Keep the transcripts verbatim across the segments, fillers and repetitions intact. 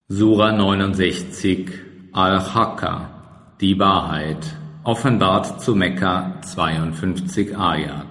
Sura neunundsechzig, Al-Haqqa, die Wahrheit, offenbart zu Mekka, zweiundfünfzig Ayat.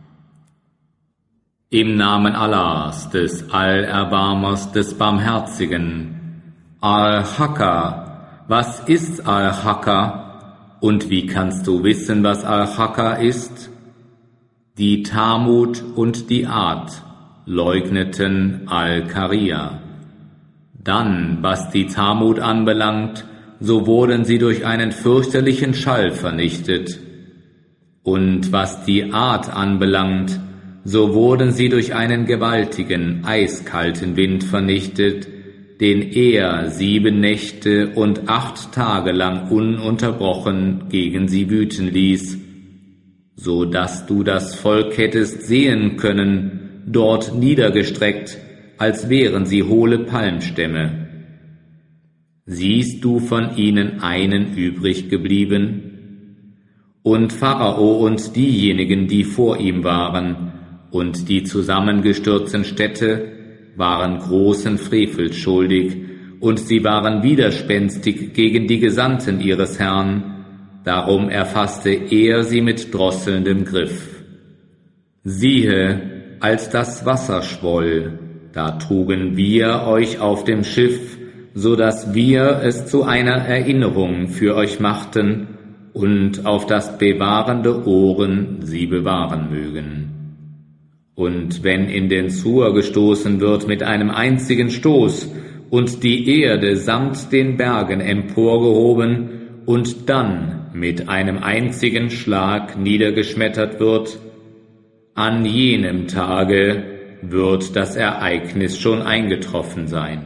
Im Namen Allahs, des Allerbarmers, des Barmherzigen. Al-Haqqa, was ist Al-Haqqa? Und wie kannst du wissen, was Al-Haqqa ist? Die Thamud und die Ad leugneten Al-Qariya. Dann, was die Thamud anbelangt, so wurden sie durch einen fürchterlichen Schall vernichtet. Und was die Ad anbelangt, so wurden sie durch einen gewaltigen, eiskalten Wind vernichtet, den er sieben Nächte und acht Tage lang ununterbrochen gegen sie wüten ließ, so dass du das Volk hättest sehen können, dort niedergestreckt, als wären sie hohle Palmstämme. Siehst du von ihnen einen übrig geblieben? Und Pharao und diejenigen, die vor ihm waren, und die zusammengestürzten Städte, waren großen Frevels schuldig, und sie waren widerspenstig gegen die Gesandten ihres Herrn, darum erfasste er sie mit drosselndem Griff. Siehe, als das Wasser schwoll, da trugen wir euch auf dem Schiff, so dass wir es zu einer Erinnerung für euch machten und auf das bewahrende Ohren sie bewahren mögen. Und wenn in den Sur gestoßen wird mit einem einzigen Stoß und die Erde samt den Bergen emporgehoben und dann mit einem einzigen Schlag niedergeschmettert wird, an jenem Tage wird das Ereignis schon eingetroffen sein.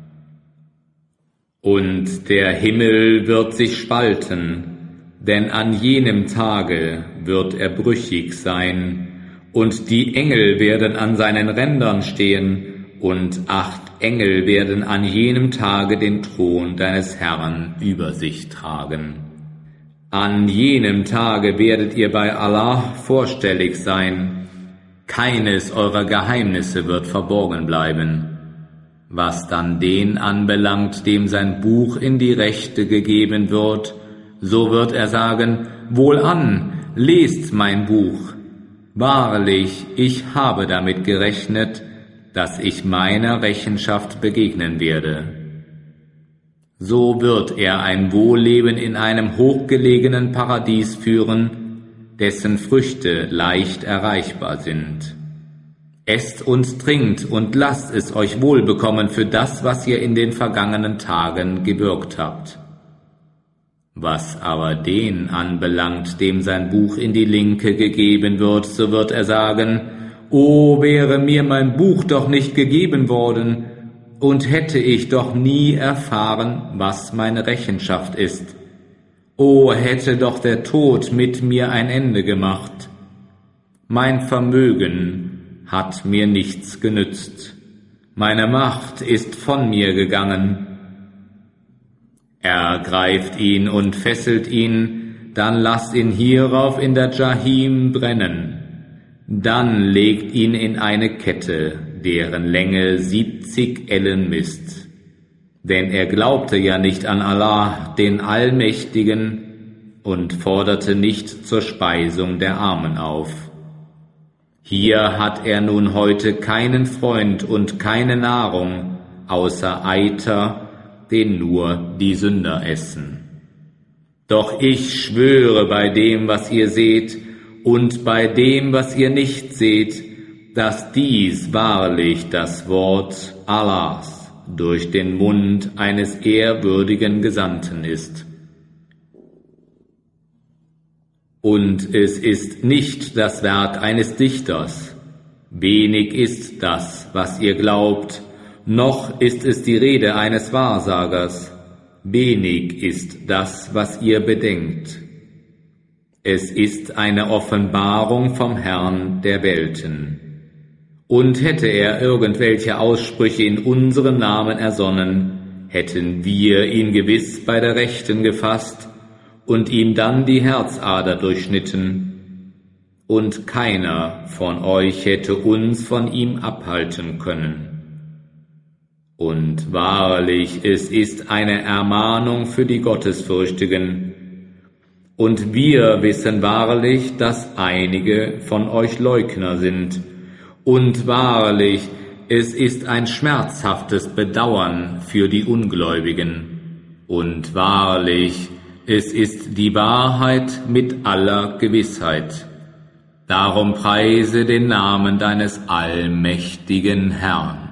Und der Himmel wird sich spalten, denn an jenem Tage wird er brüchig sein, und die Engel werden an seinen Rändern stehen, und acht Engel werden an jenem Tage den Thron deines Herrn über sich tragen. An jenem Tage werdet ihr bei Allah vorstellig sein. Keines eurer Geheimnisse wird verborgen bleiben. Was dann den anbelangt, dem sein Buch in die Rechte gegeben wird, so wird er sagen, wohlan, lest mein Buch. Wahrlich, ich habe damit gerechnet, dass ich meiner Rechenschaft begegnen werde. So wird er ein Wohlleben in einem hochgelegenen Paradies führen, dessen Früchte leicht erreichbar sind. Esst und trinkt und lasst es euch wohlbekommen für das, was ihr in den vergangenen Tagen gewirkt habt. Was aber den anbelangt, dem sein Buch in die Linke gegeben wird, so wird er sagen, O wäre mir mein Buch doch nicht gegeben worden, und hätte ich doch nie erfahren, was meine Rechenschaft ist. O hätte doch der Tod mit mir ein Ende gemacht. Mein Vermögen hat mir nichts genützt. Meine Macht ist von mir gegangen. Ergreift ihn und fesselt ihn, dann lasst ihn hierauf in der Jahim brennen. Dann legt ihn in eine Kette, deren Länge siebzig Ellen misst. Denn er glaubte ja nicht an Allah, den Allmächtigen, und forderte nicht zur Speisung der Armen auf. Hier hat er nun heute keinen Freund und keine Nahrung, außer Eiter, den nur die Sünder essen. Doch ich schwöre bei dem, was ihr seht, und bei dem, was ihr nicht seht, dass dies wahrlich das Wort Allahs durch den Mund eines ehrwürdigen Gesandten ist. Und es ist nicht das Werk eines Dichters. Wenig ist das, was ihr glaubt, noch ist es die Rede eines Wahrsagers. Wenig ist das, was ihr bedenkt. Es ist eine Offenbarung vom Herrn der Welten. Und hätte er irgendwelche Aussprüche in unserem Namen ersonnen, hätten wir ihn gewiss bei der Rechten gefasst und ihm dann die Herzader durchschnitten, und keiner von euch hätte uns von ihm abhalten können. Und wahrlich, es ist eine Ermahnung für die Gottesfürchtigen. Und wir wissen wahrlich, dass einige von euch Leugner sind. Und wahrlich, es ist ein schmerzhaftes Bedauern für die Ungläubigen. Und wahrlich, es ist die Wahrheit mit aller Gewissheit. Darum preise den Namen deines allmächtigen Herrn.